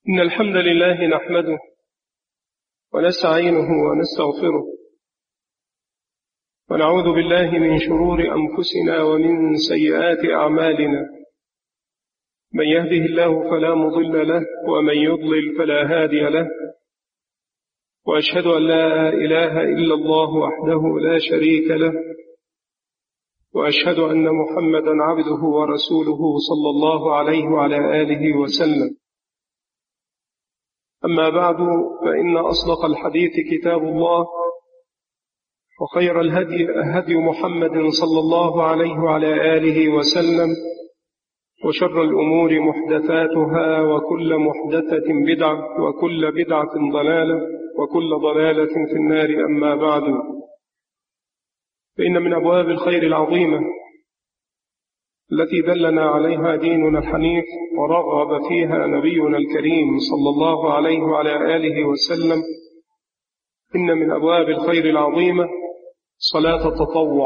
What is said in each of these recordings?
إن الحمد لله نحمده ونستعينه ونستغفره ونعوذ بالله من شرور أنفسنا ومن سيئات أعمالنا. من يهده الله فلا مضل له ومن يضلل فلا هادي له، وأشهد أن لا إله إلا الله وحده لا شريك له، وأشهد أن محمدا عبده ورسوله صلى الله عليه وعلى آله وسلم. أما بعد، فإن أصدق الحديث كتاب الله، وخير الهدي هدي محمد صلى الله عليه وعلى آله وسلم، وشر الأمور محدثاتها، وكل محدثة بدعة، وكل بدعة ضلالة، وكل ضلالة في النار. أما بعد، فإن من أبواب الخير العظيمة التي دلنا عليها ديننا الحنيف ورغب فيها نبينا الكريم صلى الله عليه وعلى آله وسلم، إن من أبواب الخير العظيمة صلاة التطوع.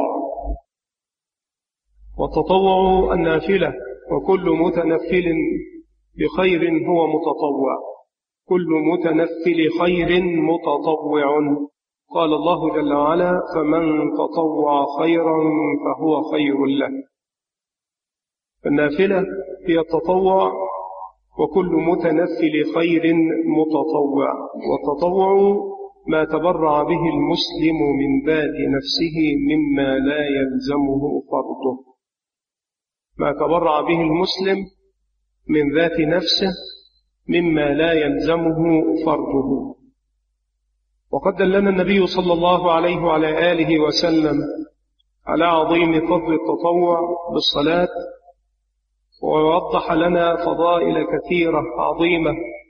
والتطوع النافلة، وكل متنفل بخير هو متطوع، كل متنفل خير متطوع. قال الله جل وعلا: فمن تطوع خيرا فهو خير له. النافلة هي التطوع، وكل متنفل خير متطوع. والتطوع ما تبرع به المسلم من ذات نفسه مما لا يلزمه فرضه، ما تبرع به المسلم من ذات نفسه مما لا يلزمه فرضه. وقد دلنا النبي صلى الله عليه وعلى آله وسلم على عظيم فضل التطوع بالصلاة، ووضح لنا فضائل كثيرة عظيمة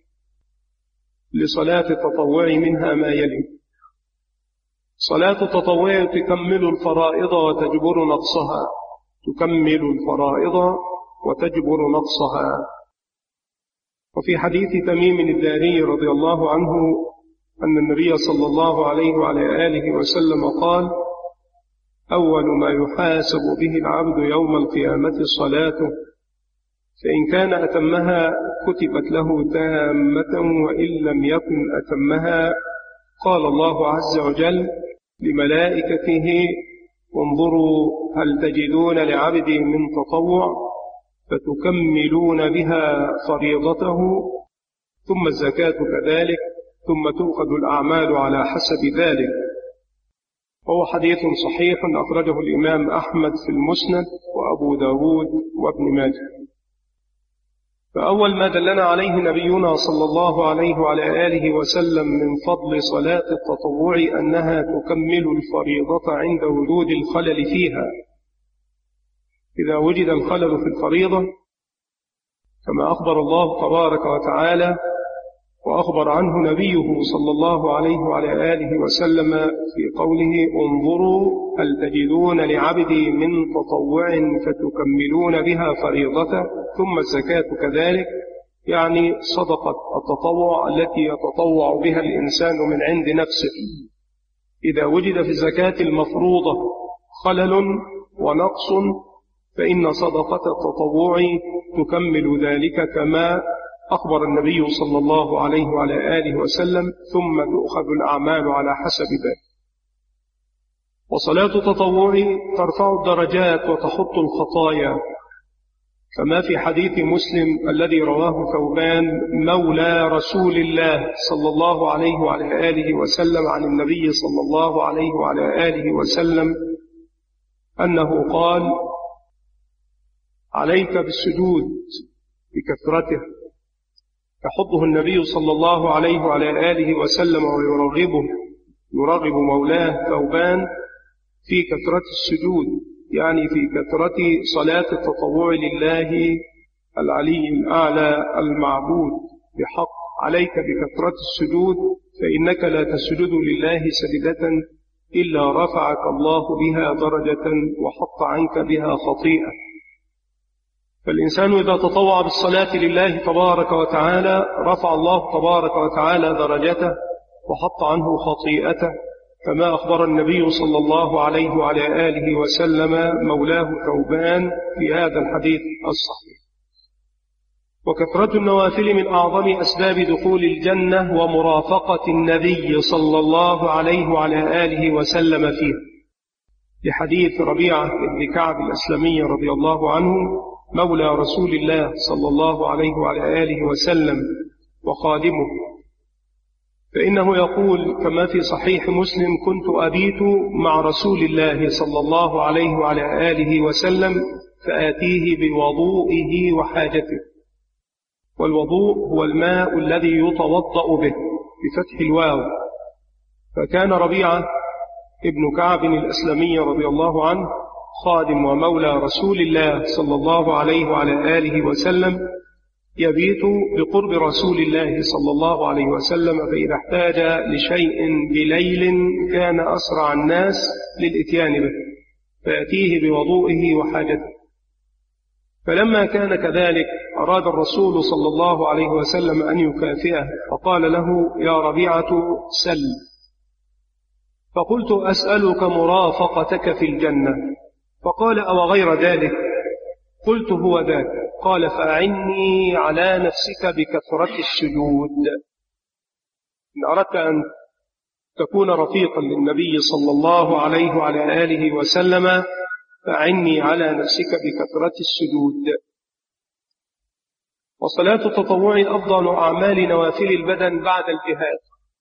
لصلاة التطوع، منها ما يلي: صلاة التطوع تكمل الفرائض وتجبر نقصها، تكمل الفرائض وتجبر نقصها. وفي حديث تميم الداري رضي الله عنه أن النبي صلى الله عليه وعلى آله وسلم قال: أول ما يحاسب به العبد يوم القيامة صلاته، فإن كان أتمها كتبت له تامة، وإن لم يكن أتمها قال الله عز وجل لملائكته: انظروا هل تجدون لعبدي من تطوع، فتكملون بها فريضته، ثم الزكاة كذلك، ثم تؤخذ الأعمال على حسب ذلك. وهو حديث صحيح أخرجه الإمام أحمد في المسند، وأبو داود، وابن ماجه. فأول ما دلنا عليه نبينا صلى الله عليه وعلى آله وسلم من فضل صلاة التطوع أنها تكمل الفريضة عند وجود الخلل فيها. إذا وجد الخلل في الفريضة، كما أخبر الله تبارك وتعالى وأخبر عنه نبيه صلى الله عليه وعلى آله وسلم في قوله: انظروا هل تجدون لعبدي من تطوع فتكملون بها فريضته، ثم الزكاة كذلك، يعني صدقة التطوع التي يتطوع بها الإنسان من عند نفسه. إذا وجد في الزكاة المفروضة خلل ونقص، فإن صدقة التطوع تكمل ذلك، كما أخبر النبي صلى الله عليه وعلى آله وسلم: ثم تؤخذ الأعمال على حسب ذلك. وصلاة التطوع ترفع الدرجات وتحط الخطايا، كما في حديث مسلم الذي رواه ثوبان مولى رسول الله صلى الله عليه وعلى آله وسلم عن النبي صلى الله عليه وعلى آله وسلم أنه قال: عليك بالسجود بكثرته. يحضه النبي صلى الله عليه وعلى آله وسلم ويرغب مولاه ثوبان في كثرة السجود، يعني في كثرة صلاة التطوع لله العلي الأعلى المعبود بحق. عليك بكثرة السجود، فإنك لا تسجد لله سجدة إلا رفعك الله بها درجة وحط عنك بها خطيئة. فالإنسان إذا تطوع بالصلاة لله تبارك وتعالى رفع الله تبارك وتعالى درجته وحط عنه خطيئته، كما أخبر النبي صلى الله عليه وعلى آله وسلم مولاه ثوبان في هذا الحديث الصحيح. وكثرة النوافل من أعظم أسباب دخول الجنة ومرافقة النبي صلى الله عليه وعلى آله وسلم فيه، لحديث ربيعة بن كعب الأسلمي رضي الله عنه مولى رسول الله صلى الله عليه وعلى آله وسلم وخادمه، فإنه يقول كما في صحيح مسلم: كنت أبيت مع رسول الله صلى الله عليه وعلى آله وسلم فآتيه بوضوئه وحاجته. والوضوء هو الماء الذي يتوضأ به بفتح الواو. فكان ربيعة ابن كعب الأسلمي رضي الله عنه خادم ومولى رسول الله صلى الله عليه وعلى آله وسلم، يبيت بقرب رسول الله صلى الله عليه وسلم، فإذا احتاج لشيء بليل كان أسرع الناس للإتيان به، فيأتيه بوضوئه وحاجته. فلما كان كذلك أراد الرسول صلى الله عليه وسلم أن يكافئه، فقال له: يا ربيعة سل. فقلت: أسألك مرافقتك في الجنة. فقال: أو غير ذلك؟ قلت: هو ذاك. قال: فأعني على نفسك بكثرة السجود. إن أردت أن تكون رفيقا للنبي صلى الله عليه وعلى آله وسلم فأعني على نفسك بكثرة السجود. وصلاة التطوع أفضل أعمال نوافل البدن بعد الجهاد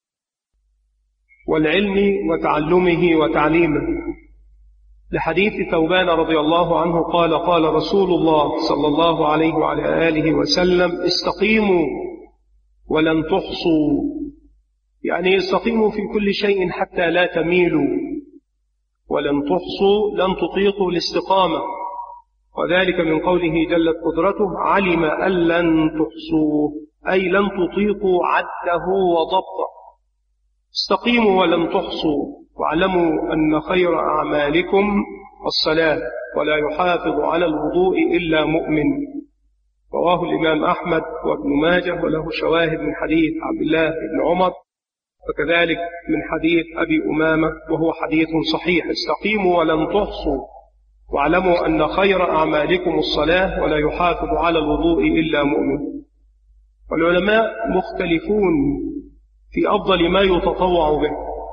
والعلم وتعلمه وتعليمه، لحديث ثوبان رضي الله عنه قال: قال رسول الله صلى الله عليه وعلى آله وسلم: استقيموا ولن تحصوا، يعني استقيموا في كل شيء حتى لا تميلوا، ولن تحصوا لن تطيقوا الاستقامة، وذلك من قوله جلت قدرته: علم أن لن تحصوه، أي لن تطيقوا عده وضبطه. استقيموا ولن تحصوا، واعلموا أن خير أعمالكم الصلاة، ولا يحافظ على الوضوء إلا مؤمن. رواه الإمام أحمد وابن ماجه، وله شواهد من حديث عبد الله بن عمر، وكذلك من حديث أبي أمامة، وهو حديث صحيح: استقيموا ولن تحصوا، واعلموا أن خير أعمالكم الصلاة، ولا يحافظ على الوضوء إلا مؤمن. والعلماء مختلفون في أفضل ما يتطوع به،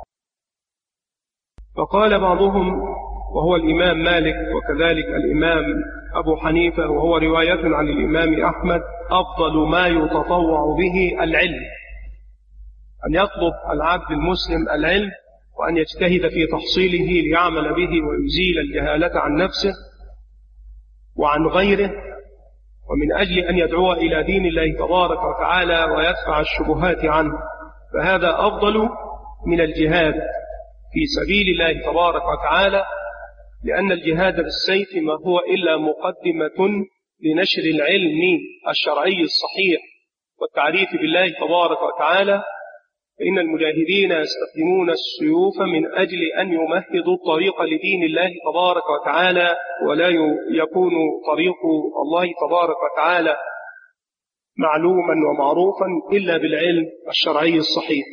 فقال بعضهم وهو الإمام مالك وكذلك الإمام أبو حنيفة، وهو رواية عن الإمام أحمد: أفضل ما يتطوع به العلم، أن يطلب العبد المسلم العلم وأن يجتهد في تحصيله ليعمل به ويزيل الجهالة عن نفسه وعن غيره، ومن أجل أن يدعو إلى دين الله تبارك وتعالى ويدفع الشبهات عنه، فهذا أفضل من الجهاد في سبيل الله تبارك وتعالى، لأن الجهاد بالسيف ما هو إلا مقدمة لنشر العلم الشرعي الصحيح والتعريف بالله تبارك وتعالى. فإن المجاهدين يستخدمون السيوف من أجل أن يمهدوا الطريق لدين الله تبارك وتعالى، ولا يكون طريق الله تبارك وتعالى معلوما ومعروفا إلا بالعلم الشرعي الصحيح.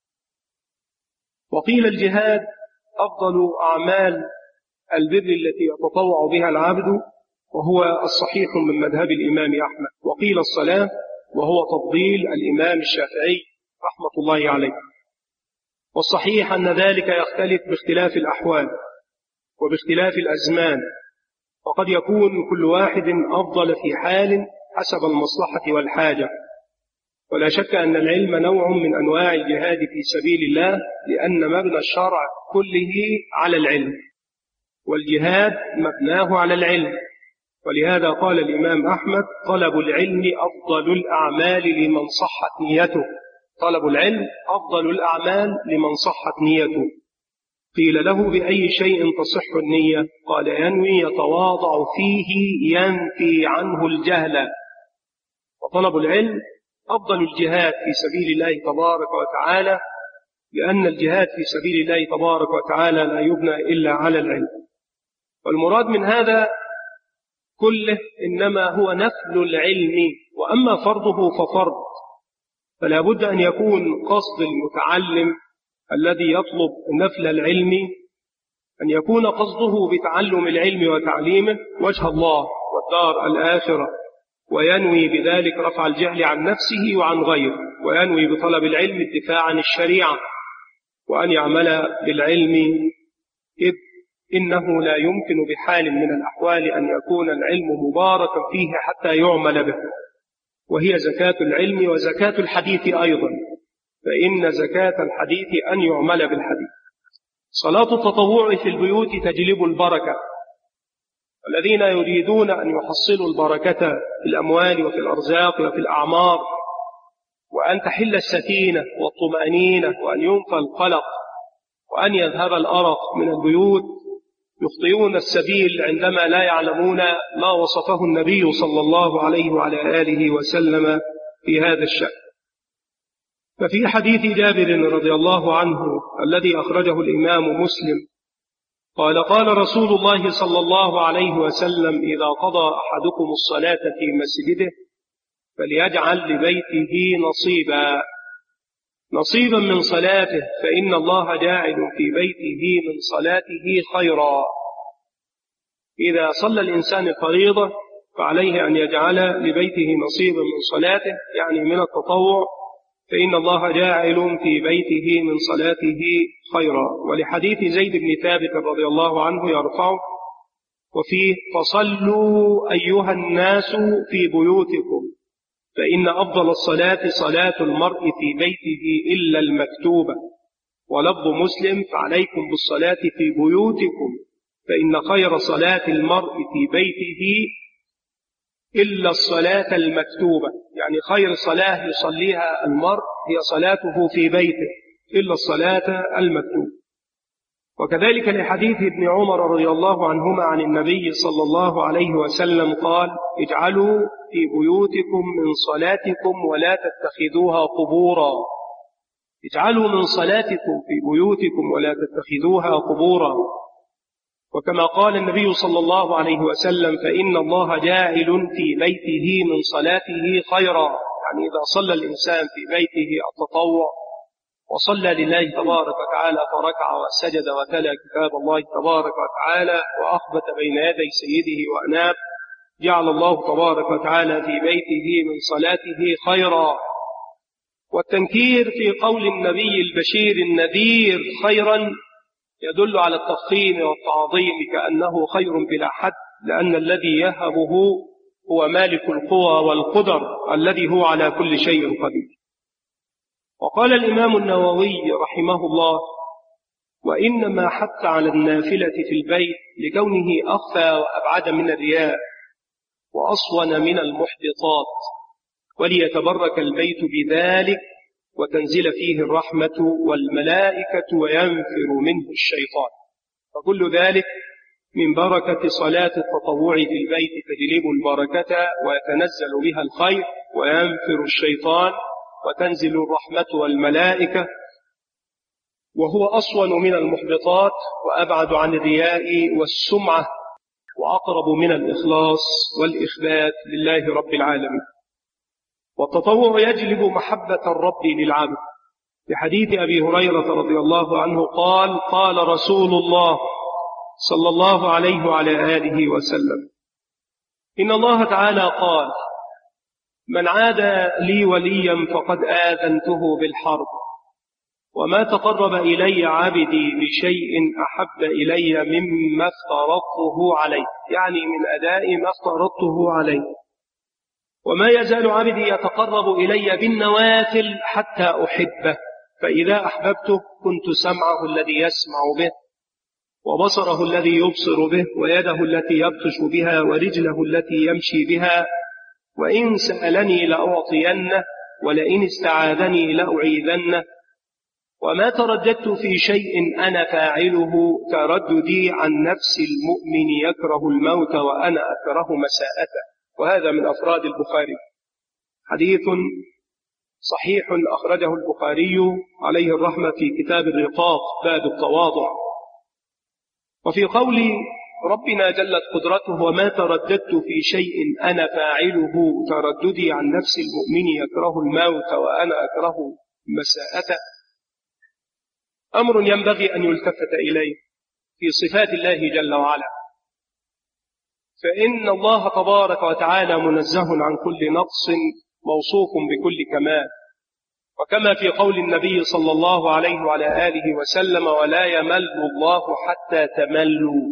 وقيل الجهاد أفضل أعمال البر التي يتطوع بها العبد، وهو الصحيح من مذهب الإمام أحمد. وقيل الصلاة، وهو تفضيل الإمام الشافعي رحمة الله عليه. والصحيح أن ذلك يختلف باختلاف الأحوال وباختلاف الأزمان، وقد يكون كل واحد أفضل في حال حسب المصلحة والحاجة. ولا شك أن العلم نوع من أنواع الجهاد في سبيل الله، لأن مبنى الشرع كله على العلم، والجهاد مبناه على العلم. ولهذا قال الإمام أحمد: طلب العلم أفضل الأعمال لمن صحت نيته. طلب العلم أفضل الأعمال لمن صحت نيته. قيل له: بأي شيء تصح النية؟ قال: ينوي يتواضع فيه ينفي عنه الجهل. وطلب العلم أفضل الجهاد في سبيل الله تبارك وتعالى، لأن الجهاد في سبيل الله تبارك وتعالى لا يبنى إلا على العلم. والمراد من هذا كله إنما هو نفل العلم، وأما فرضه ففرض، فلا بد أن يكون قصد المتعلم الذي يطلب نفل العلم أن يكون قصده بتعلم العلم وتعليمه وجه الله والدار الآخرة، وينوي بذلك رفع الجهل عن نفسه وعن غيره، وينوي بطلب العلم الدفاع عن الشريعة، وأن يعمل بالعلم، إذ إنه لا يمكن بحال من الأحوال أن يكون العلم مباركا فيه حتى يعمل به، وهي زكاة العلم وزكاة الحديث أيضا، فإن زكاة الحديث أن يعمل بالحديث. صلاة التطوع في البيوت تجلب البركة، الذين يريدون أن يحصلوا البركة في الأموال وفي الأرزاق وفي الأعمار، وأن تحل السكينة والطمأنينة، وأن ينفى القلق، وأن يذهب الأرق من البيوت، يخطئون السبيل عندما لا يعلمون ما وصفه النبي صلى الله عليه وعلى آله وسلم في هذا الشأن. ففي حديث جابر رضي الله عنه الذي أخرجه الإمام مسلم قال: قال رسول الله صلى الله عليه وسلم: إذا قضى أحدكم الصلاة في مسجده فليجعل لبيته نصيبا من صلاته، فإن الله جاعل في بيته من صلاته خيرا. إذا صلى الإنسان الفريضة فعليه أن يجعل لبيته نصيبا من صلاته، يعني من التطوع، فإن الله جاعل في بيته من صلاته خيرا. ولحديث زيد بن ثابت رضي الله عنه يرفعه وفيه: فصلوا أيها الناس في بيوتكم، فإن أفضل الصلاة صلاة المرء في بيته إلا المكتوبة. ولفظ مسلم: فعليكم بالصلاة في بيوتكم، فإن خير صلاة المرء في بيته إلا الصلاة المكتوبة، يعني خير صلاة يصليها المرء هي صلاته في بيته إلا الصلاة المكتوبة. وكذلك لحديث ابن عمر رضي الله عنهما عن النبي صلى الله عليه وسلم قال: اجعلوا في بيوتكم من صلاتكم ولا تتخذوها قبورا. اجعلوا من صلاتكم في بيوتكم ولا تتخذوها قبورا. وكما قال النبي صلى الله عليه وسلم: فإن الله جاعل في بيته من صلاته خيرا، يعني إذا صلى الإنسان في بيته التطوع وصلى لله تبارك وتعالى فركع وسجد وتلا كتاب الله تبارك وتعالى وأخبت بين يدي سيده وأناب، جعل الله تبارك وتعالى في بيته من صلاته خيرا. والتنكير في قول النبي البشير النذير خيرا يدل على التفخيم والتعظيم كأنه خير بلا حد، لأن الذي يهبه هو مالك القوى والقدر الذي هو على كل شيء قدير. وقال الإمام النووي رحمه الله: وإنما حث على النافلة في البيت لكونه أخفى وأبعد من الرياء وأصون من المحبطات، وليتبرك البيت بذلك وتنزل فيه الرحمة والملائكة وينفر منه الشيطان. فكل ذلك من بركة صلاة التطوع في البيت تجلب البركة ويتنزل بها الخير وينفر الشيطان وتنزل الرحمة والملائكة، وهو أصون من المحبطات وأبعد عن الرياء والسمعة وأقرب من الإخلاص والإخبات لله رب العالمين. والتطوع يجلب محبة الرب للعبد، لحديث أبي هريرة رضي الله عنه قال: قال رسول الله صلى الله عليه وعلى آله وسلم: إن الله تعالى قال: من عاد لي وليا فقد آذنته بالحرب، وما تقرب إلي عبدي بشيء أحب إلي مما افترضته عليه، يعني من أداء ما افترضته عليه. وما يزال عبدي يتقرب إلي بالنوافل حتى أحبه، فإذا أحببته كنت سمعه الذي يسمع به، وبصره الذي يبصر به، ويده التي يبطش بها، ورجله التي يمشي بها. وإن سألني لأعطينه، ولئن استعاذني لأعيذنه. وما ترددت في شيء أنا فاعله ترددي عن نفس المؤمن يكره الموت وأنا أكره مساءته. وهذا من أفراد البخاري، حديث صحيح أخرجه البخاري عليه الرحمة في كتاب الرقاق باب التواضع. وفي قول ربنا جلت قدرته: وما ترددت في شيء أنا فاعله ترددي عن نفس المؤمن يكره الموت وأنا أكره مساءته، أمر ينبغي أن يلتفت إليه في صفات الله جل وعلا. فإن الله تبارك وتعالى منزه عن كل نقص موصوف بكل كمال، وكما في قول النبي صلى الله عليه وعلى آله وسلم: ولا يمل الله حتى تملوا.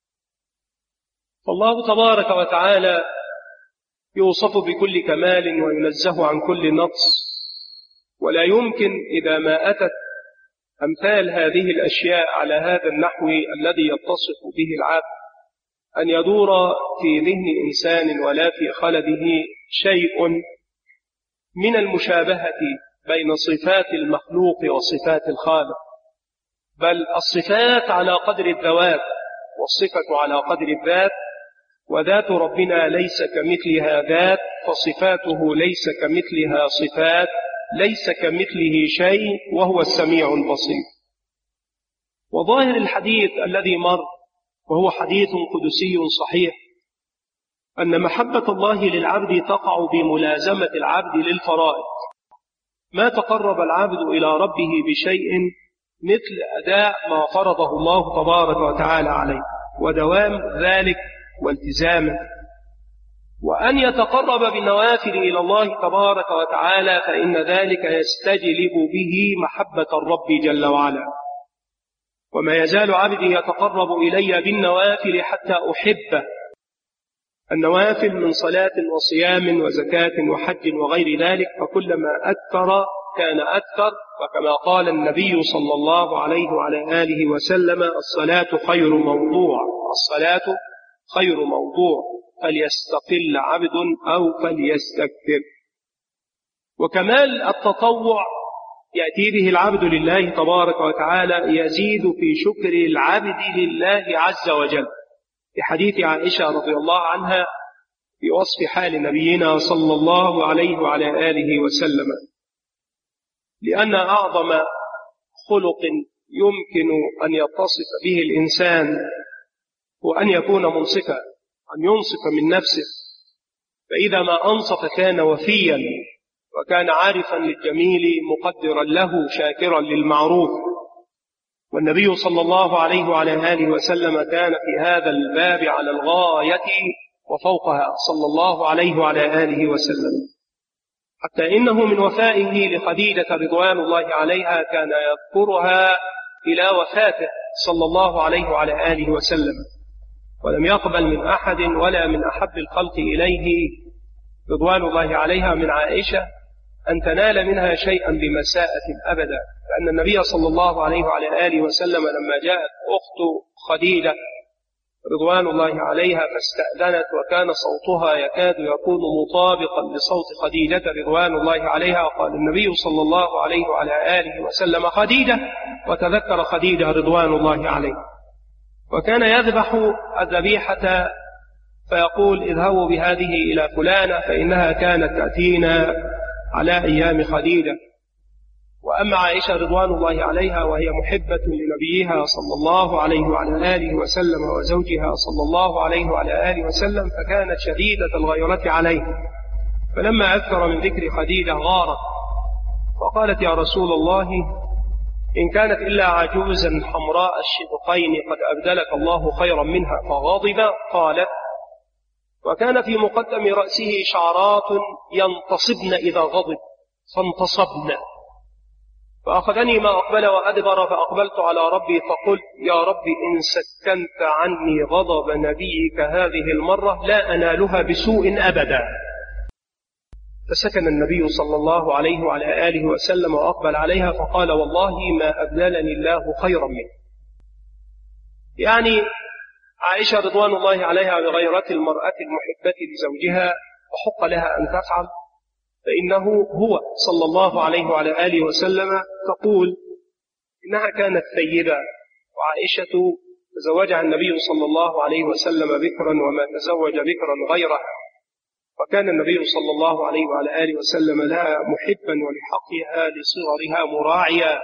فالله تبارك وتعالى يوصف بكل كمال وينزه عن كل نقص، ولا يمكن إذا ما أتت أمثال هذه الأشياء على هذا النحو الذي يتصف به العبد أن يدور في ذهن إنسان ولا في خلده شيء من المشابهة بين صفات المخلوق وصفات الخالق، بل الصفات على قدر الذوات والصفة على قدر الذات، وذات ربنا ليس كمثلها ذات، فصفاته ليس كمثلها صفات، ليس كمثله شيء، وهو السميع البصير. وظاهر الحديث الذي مر وهو حديث قدسي صحيح أن محبة الله للعبد تقع بملازمة العبد للفرائض. ما تقرب العبد إلى ربه بشيء مثل أداء ما فرضه الله تبارك وتعالى عليه ودوام ذلك والتزامه، وأن يتقرب بالنوافل إلى الله تبارك وتعالى فإن ذلك يستجلب به محبة الرب جل وعلا. وما يزال عبدي يتقرب إلي بالنوافل حتى أحبه. النوافل من صلاة وصيام وزكاة وحج وغير ذلك، فكلما أكثر كان أكثر، وكما قال النبي صلى الله عليه وعلى آله وسلم: الصلاة خير موضوع، الصلاة خير موضوع، فليستقل عبد أو فليستكثر. وكمال التطوع يأتي به العبد لله تبارك وتعالى يزيد في شكر العبد لله عز وجل، في حديث عائشة رضي الله عنها في وصف حال نبينا صلى الله عليه وعلى آله وسلم: لأن أعظم خلق يمكن أن يتصف به الإنسان هو أن يكون منصفا، أن ينصف من نفسه، فإذا ما أنصف كان وفيا وكان عارفا للجميل مقدرا له شاكرا للمعروف. والنبي صلى الله عليه وعلى آله وسلم كان في هذا الباب على الغاية وفوقها صلى الله عليه وعلى آله وسلم، حتى إنه من وفائه لخديجة رضوان الله عليها كان يذكرها إلى وفاته صلى الله عليه وعلى آله وسلم، ولم يقبل من أحد ولا من أحب الخلق إليه رضوان الله عليها من عائشة أن تنال منها شيئا بمساءة أبدا، لأن النبي صلى الله عليه وعلى آله وسلم لما جاءت أخت خديجة رضوان الله عليها فاستأذنت وكان صوتها يكاد يكون مطابقا لصوت خديجة رضوان الله عليها، قال النبي صلى الله عليه وعلى آله وسلم: خديجة، وتذكر خديجة رضوان الله عليها، وكان يذبح الذبيحة فيقول: اذهبوا بهذه إلى فلانة فإنها كانت تأتينا على أيام خديجة. وأما عائشة رضوان الله عليها وهي محبة لنبيها صلى الله عليه وعلى آله وسلم وزوجها صلى الله عليه وعلى آله وسلم فكانت شديدة الغيرة عليه، فلما أكثر من ذكر خديجة غارت فقالت: يا رسول الله، إن كانت إلا عجوزا حمراء الشدقين قد أبدلك الله خيرا منها. فغضب. قالت: وكان في مقدم رأسه شعرات ينتصبن إذا غضب فانتصبن، فأخذني ما أقبل وأدبر، فأقبلت على ربي فقلت: يا ربي، إن سكنت عني غضب نبيك هذه المرة لا أنالها بسوء أبدا. فسكن النبي صلى الله عليه وعلى آله وسلم وأقبل عليها فقال: والله ما أبدلني الله خيرا منه. يعني عائشة رضوان الله عليها بغيرة المرأة المحبة لزوجها وحق لها أن تفعل، فإنه هو صلى الله عليه وعلى آله وسلم تقول إنها كانت ثيبة، وعائشة تزوجها النبي صلى الله عليه وسلم بكرا وما تزوج بكرا غيرها، وكان النبي صلى الله عليه وعلى آله وسلم لها محبا ولحقها لصغرها مراعيا.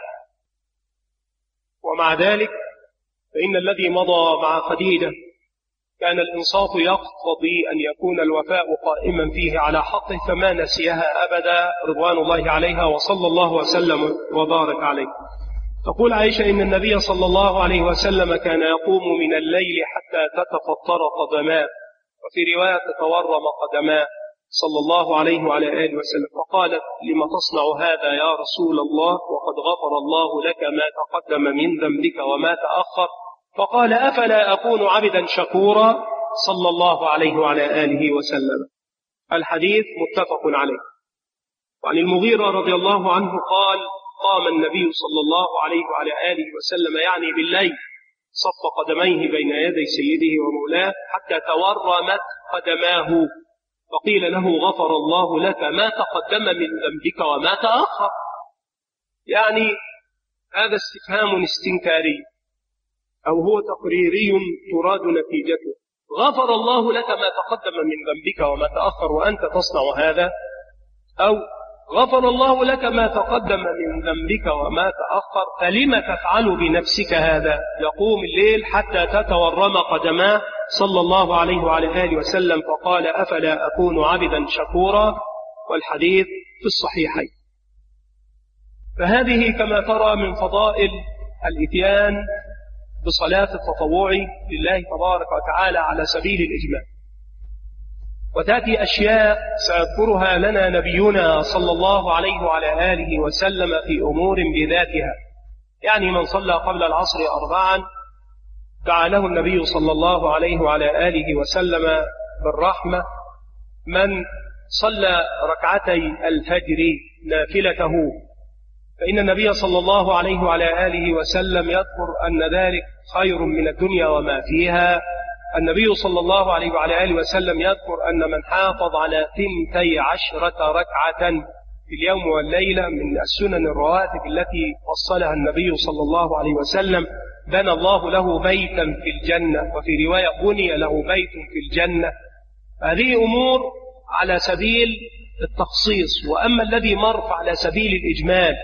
ومع ذلك فإن الذي مضى مع خديجة كان الإنصاف يقتضي أن يكون الوفاء قائما فيه على حقه، فما نسيها أبدا رضوان الله عليها وصلى الله وسلم وبارك عليه. تقول عائشة: إن النبي صلى الله عليه وسلم كان يقوم من الليل حتى تتفطر قدماه، وفي رواية تورم قدماه صلى الله عليه وعلى آله وسلم، فقالت: لم تصنع هذا يا رسول الله وقد غفر الله لك ما تقدم من ذنبك وما تأخر؟ فقال: أفلا أكون عبدا شكورا صلى الله عليه وعلى آله وسلم. الحديث متفق عليه. وعن المغيرة رضي الله عنه قال: قام النبي صلى الله عليه وعلى آله وسلم يعني بالليل صف قدميه بين يدي سيده ومولاه حتى تورمت قدماه، فقيل له: غفر الله لك ما تقدم من ذنبك وما تأخر. يعني هذا استفهام استنكاري أو هو تقريري تراد نتيجته. غفر الله لك ما تقدم من ذنبك وما تأخر وأنت تصنع هذا، أو غفر الله لك ما تقدم من ذنبك وما تأخر فلم تفعل بنفسك هذا؟ يقوم الليل حتى تتورم قدماه صلى الله عليه وعلى آله وسلم، فقال: أفلا أكون عبدا شكورا؟ والحديث في الصحيحين. فهذه كما ترى من فضائل الإتيان بصلاة التطوع لله تبارك وتعالى على سبيل الإجمال. وتأتي أشياء سيذكرها لنا نبينا صلى الله عليه وعلى آله وسلم في أمور بذاتها. يعني من صلى قبل العصر 4 دعا له النبي صلى الله عليه وعلى آله وسلم بالرحمة. من صلى ركعتي الفجر نافلته فإن النبي صلى الله عليه وعلى آله وسلم يذكر أن ذلك خير من الدنيا وما فيها. النبي صلى الله عليه وعلى آله وسلم يذكر أن من حافظ على 12 ركعة في اليوم والليلة من السنن الرواتب التي فصلها النبي صلى الله عليه وسلم بنى الله له بيتا في الجنة، وفي رواية بني له بيت في الجنة. هذه أمور على سبيل التخصيص. وأما الذي مر على سبيل الإجمال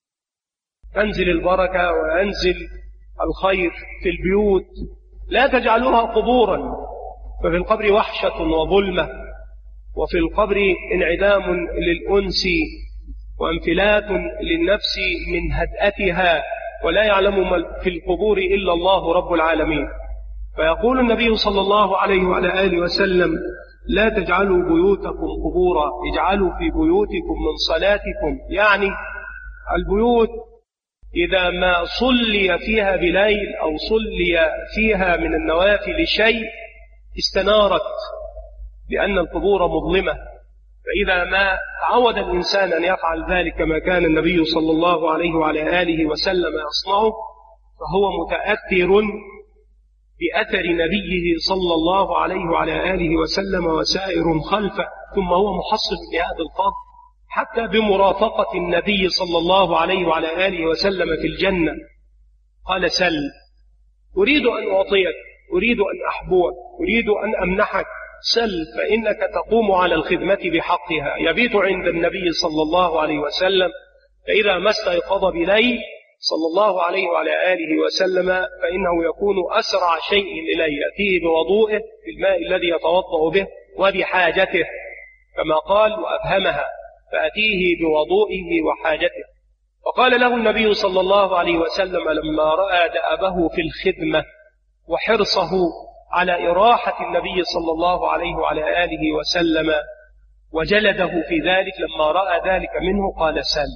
تنزل البركة وينزل الخير في البيوت، لا تجعلوها قبورا، ففي القبر وحشة وظلمة، وفي القبر انعدام للأنس وانفلات للنفس من هدأتها، ولا يعلم ما في القبور إلا الله رب العالمين. فيقول النبي صلى الله عليه وعلى آله وسلم: لا تجعلوا بيوتكم قبورا، اجعلوا في بيوتكم من صلاتكم. يعني البيوت إذا ما صلي فيها بليل أو صلي فيها من النوافل شيء استنارت، لأن القبور مظلمة. فإذا ما تعود الإنسان أن يفعل ذلك كما كان النبي صلى الله عليه وعلى آله وسلم يصنعه، فهو متأثر بأثر نبيه صلى الله عليه وعلى آله وسلم وسائر خلفه، ثم هو محصل بهذا الفضل حتى بمرافقة النبي صلى الله عليه وعلى آله وسلم في الجنة. قال: سل، أريد أن أعطيك، أريد أن أحبوك، أريد أن أمنحك، سل فإنك تقوم على الخدمة بحقها. يبيت عند النبي صلى الله عليه وسلم، فإذا ما استيقظ بليل صلى الله عليه وعلى آله وسلم فإنه يكون أسرع شيء إليه، يأتيه بوضوءه بالماء الذي يتوضأ به وبحاجته كما قال: وأبهمها، فأتيه بوضوئه وحاجته. وقال له النبي صلى الله عليه وسلم لما رأى دأبه في الخدمة وحرصه على إراحة النبي صلى الله عليه وعلى آله وسلم وجلده في ذلك، لما رأى ذلك منه قال: سل.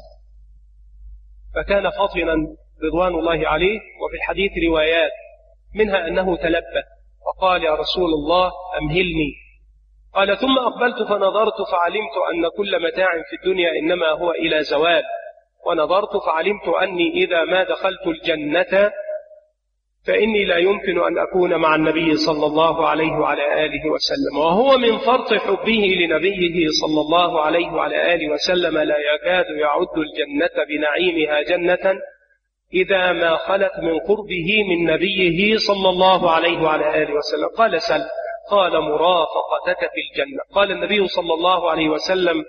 فكان فطنا رضوان الله عليه. وفي الحديث روايات منها أنه تلبى وقال: يا رسول الله أمهلني. قال: ثم أقبلت فنظرت فعلمت أن كل متاع في الدنيا إنما هو إلى زوال، ونظرت فعلمت أني إذا ما دخلت الجنة فإني لا يمكن أن أكون مع النبي صلى الله عليه وعلى آله وسلم. وهو من فرط حبه لنبيه صلى الله عليه وعلى آله وسلم لا يكاد يعد الجنة بنعيمها جنة إذا ما خلت من قربه من نبيه صلى الله عليه وعلى آله وسلم. قال: سل. قال: مرافقتك في الجنة. قال النبي صلى الله عليه وسلم: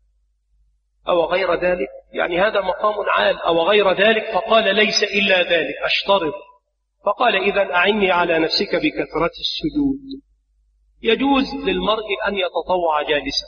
أو غير ذلك؟ يعني هذا مقام عال. أو غير ذلك؟ فقال: ليس إلا ذلك، أشترط. فقال: إذن أعني على نفسك بكثرة السجود. يجوز للمرء أن يتطوع جالسا،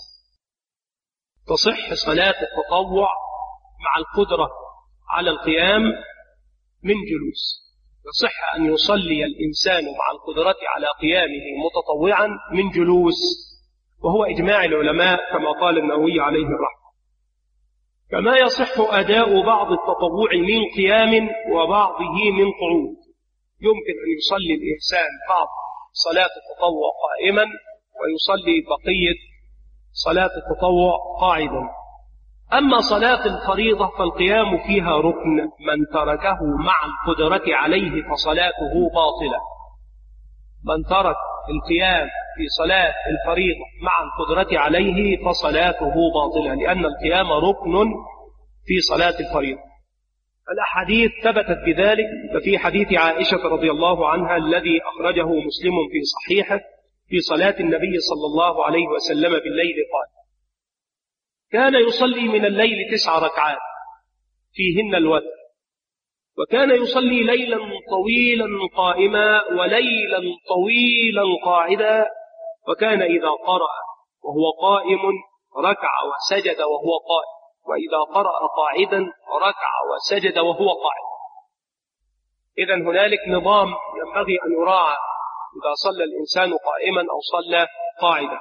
تصح صلاة التطوع مع القدرة على القيام من جلوس. يصح أن يصلي الإنسان مع القدرة على قيامه متطوعا من جلوس، وهو إجماع العلماء كما قال النووي عليه الرحمة. كما يصح أداء بعض التطوع من قيام وبعضه من قعود. يمكن أن يصلي الإنسان بعض صلاة التطوع قائما ويصلي بقية صلاة التطوع قاعدا. أما صلاة الفريضة فالقيام فيها ركن، من تركه مع القدرة عليه فصلاته باطلة. من ترك القيام في صلاة الفريضة مع القدرة عليه فصلاته باطلة، لأن القيام ركن في صلاة الفريضة. الأحاديث ثبتت بذلك، ففي حديث عائشة رضي الله عنها الذي أخرجه مسلم في صحيحه في صلاة النبي صلى الله عليه وسلم بالليل قال: كان يصلي من الليل 9 ركعات فيهن الوتر، وكان يصلي ليلا طويلا قائما وليلا طويلا قاعدا، وكان إذا قرأ وهو قائم ركع وسجد وهو قائم، وإذا قرأ قاعدا ركع وسجد وهو قائم. إذن هنالك نظام ينبغي أن يراعى إذا صلى الإنسان قائما أو صلى قاعدا.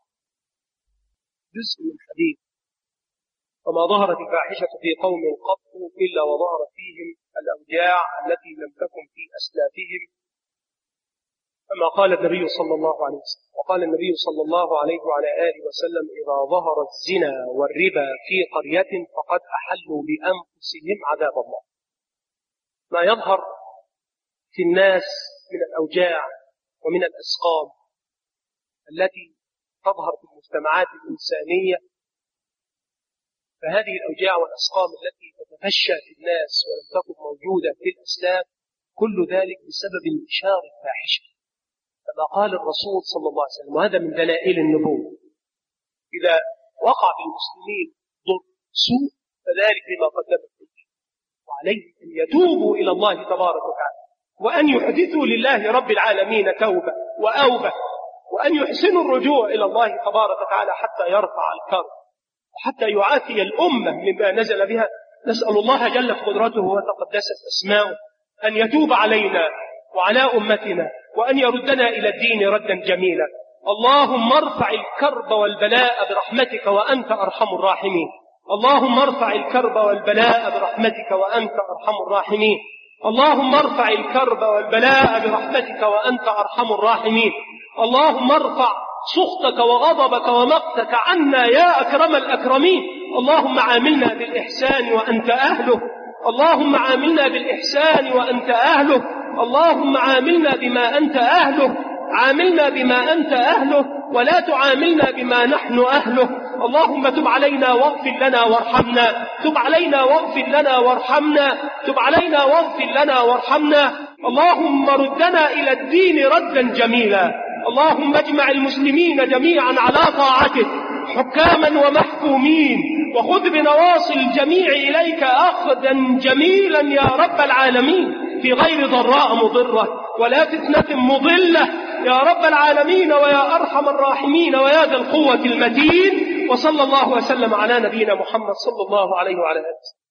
جزء من الحديث: وما ظهرت الفاحشة في قوم قط إلا وظهرت فيهم الأوجاع التي لم تكن في أسلافهم، كما قال النبي صلى الله عليه وسلم. وقال النبي صلى الله عليه وعلى آله وسلم: إذا ظهر الزنا والربا في قرية فقد أحلوا بأنفسهم عذاب الله. ما يظهر في الناس من الأوجاع ومن الأسقام التي تظهر في المجتمعات الإنسانية، فهذه الأوجاع والأسقام التي تتفشى في الناس ولم تكن موجودة في الأسلاف، كل ذلك بسبب انتشار الفاحشة، كما قال الرسول صلى الله عليه وسلم. وهذا من دلائل النبوة. إذا وقع بالمسلمين ضر سوء فذلك بما قدمت أيديهم، وعليهم أن يتوبوا إلى الله تبارك وتعالى، وأن يحدثوا لله رب العالمين توبة وأوبة، وأن يحسنوا الرجوع إلى الله تبارك وتعالى حتى يرفع الكرب وحتى يعافي الأمة مما نزل بها. نسأل الله جل قدرته وتقدست أسماؤه أن يتوب علينا وعلى أمتنا، وأن يردنا إلى الدين ردا جميلا. اللهم ارفع الكرب والبلاء برحمتك وأنت أرحم الراحمين. اللهم ارفع الكرب والبلاء برحمتك وأنت أرحم الراحمين. اللهم ارفع الكرب والبلاء برحمتك وأنت أرحم الراحمين. اللهم ارفع سخطك وغضبك ومقتك عنا يا أكرم الأكرمين. اللهم عاملنا بالإحسان وأنت أهله. اللهم عاملنا بالإحسان وأنت أهله. اللهم عاملنا بما أنت أهله. عاملنا بما أنت أهله ولا تعاملنا بما نحن أهله. اللهم تب علينا واغفر لنا وارحمنا. تب علينا واغفر لنا وارحمنا. تب علينا واغفر لنا وارحمنا. اللهم ردنا إلى الدين ردا جميلا. اللهم اجمع المسلمين جميعا على طاعتك حكاما ومحكومين، وخذ بنواصي الجميع إليك أخذا جميلا يا رب العالمين، في غير ضراء مضرة ولا فتنة مضلة يا رب العالمين ويا أرحم الراحمين ويا ذا القوة المتين. وصلى الله وسلم على نبينا محمد صلى الله عليه وعلى آله وسلم.